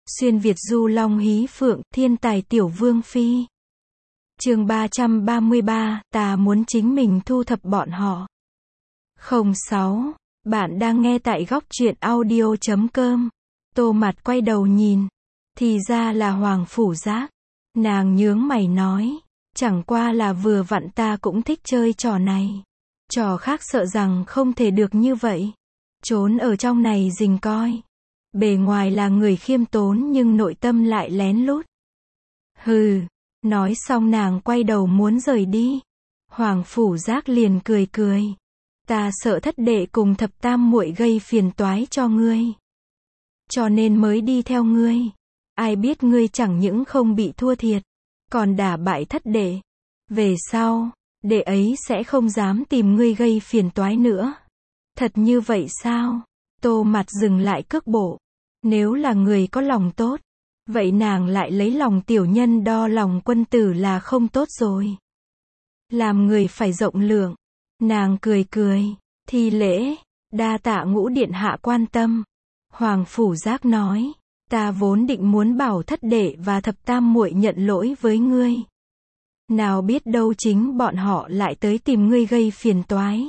Xuyên Việt du long hí phượng, thiên tài tiểu vương phi. Chương 333, ta muốn chính mình thu thập bọn họ. 06. Bạn đang nghe tại góc truyện audio.com. Tô Mặt quay đầu nhìn. Thì ra là Hoàng Phủ Giác. Nàng nhướng mày nói. Chẳng qua là vừa vặn ta cũng thích chơi trò này. Trò khác sợ rằng không thể được như vậy. Trốn ở trong này rình coi. Bề ngoài là người khiêm tốn nhưng nội tâm lại lén lút. Hừ. Nói xong nàng quay đầu muốn rời đi. Hoàng Phủ Giác liền cười cười. Ta sợ thất đệ cùng thập tam muội gây phiền toái cho ngươi. Cho nên mới đi theo ngươi. Ai biết ngươi chẳng những không bị thua thiệt, còn đả bại thất đệ. Về sau, đệ ấy sẽ không dám tìm ngươi gây phiền toái nữa. Thật như vậy sao? Tô Mặt dừng lại cước bộ. Nếu là người có lòng tốt, vậy nàng lại lấy lòng tiểu nhân đo lòng quân tử là không tốt rồi. Làm người phải rộng lượng. Nàng cười cười, thi lễ, đa tạ Ngũ điện hạ quan tâm. Hoàng Phủ Giác nói, ta vốn định muốn bảo thất đệ và thập tam muội nhận lỗi với ngươi. Nào biết đâu chính bọn họ lại tới tìm ngươi gây phiền toái.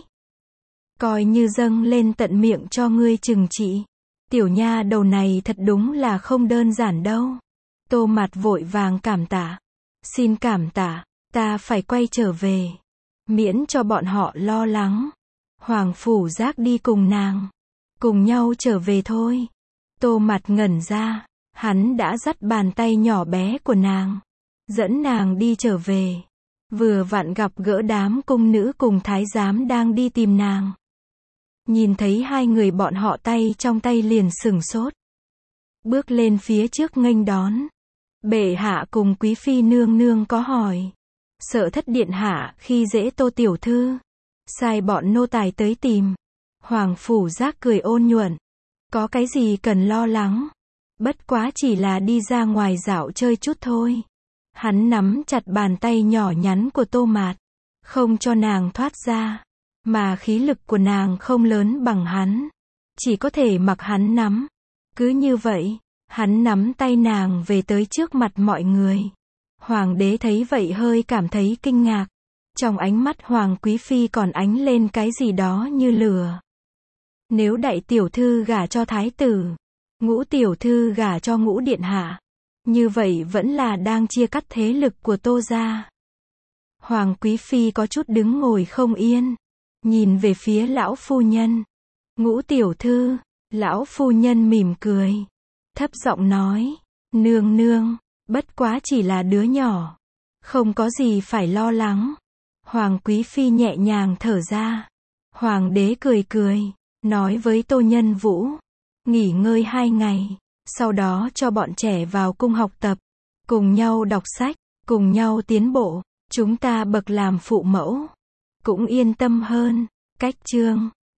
Coi như dâng lên tận miệng cho ngươi trừng trị. Tiểu nha đầu này thật đúng là không đơn giản đâu. Tô Mặt vội vàng cảm tạ. Xin cảm tạ, ta phải quay trở về. Miễn cho bọn họ lo lắng. Hoàng Phủ Giác đi cùng nàng. Cùng nhau trở về thôi. Tô Mặt ngẩn ra. Hắn đã dắt bàn tay nhỏ bé của nàng. Dẫn nàng đi trở về. Vừa vặn gặp gỡ đám cung nữ cùng thái giám đang đi tìm nàng. Nhìn thấy hai người bọn họ tay trong tay liền sửng sốt. Bước lên phía trước nghênh đón. Bệ hạ cùng quý phi nương nương có hỏi. Sợ thất điện hạ khi dễ Tô tiểu thư. Sai bọn nô tài tới tìm. Hoàng Phủ Giác cười ôn nhuận. Có cái gì cần lo lắng. Bất quá chỉ là đi ra ngoài dạo chơi chút thôi. Hắn nắm chặt bàn tay nhỏ nhắn của Tô Mạt. Không cho nàng thoát ra. Mà khí lực của nàng không lớn bằng hắn. Chỉ có thể mặc hắn nắm. Cứ như vậy, hắn nắm tay nàng về tới trước mặt mọi người. Hoàng đế thấy vậy hơi cảm thấy kinh ngạc. Trong ánh mắt Hoàng quý phi còn ánh lên cái gì đó như lửa. Nếu đại tiểu thư gả cho thái tử, Ngũ tiểu thư gả cho Ngũ điện hạ, như vậy vẫn là đang chia cắt thế lực của Tô gia. Hoàng quý phi có chút đứng ngồi không yên. Nhìn về phía lão phu nhân. Ngũ tiểu thư. Lão phu nhân mỉm cười. Thấp giọng nói. Nương nương. Bất quá chỉ là đứa nhỏ. Không có gì phải lo lắng. Hoàng quý phi nhẹ nhàng thở ra. Hoàng đế cười cười. Nói với Tô Nhân Vũ. Nghỉ ngơi 2 ngày. Sau đó cho bọn trẻ vào cung học tập. Cùng nhau đọc sách. Cùng nhau tiến bộ. Chúng ta bậc làm phụ mẫu cũng yên tâm hơn. Cách chương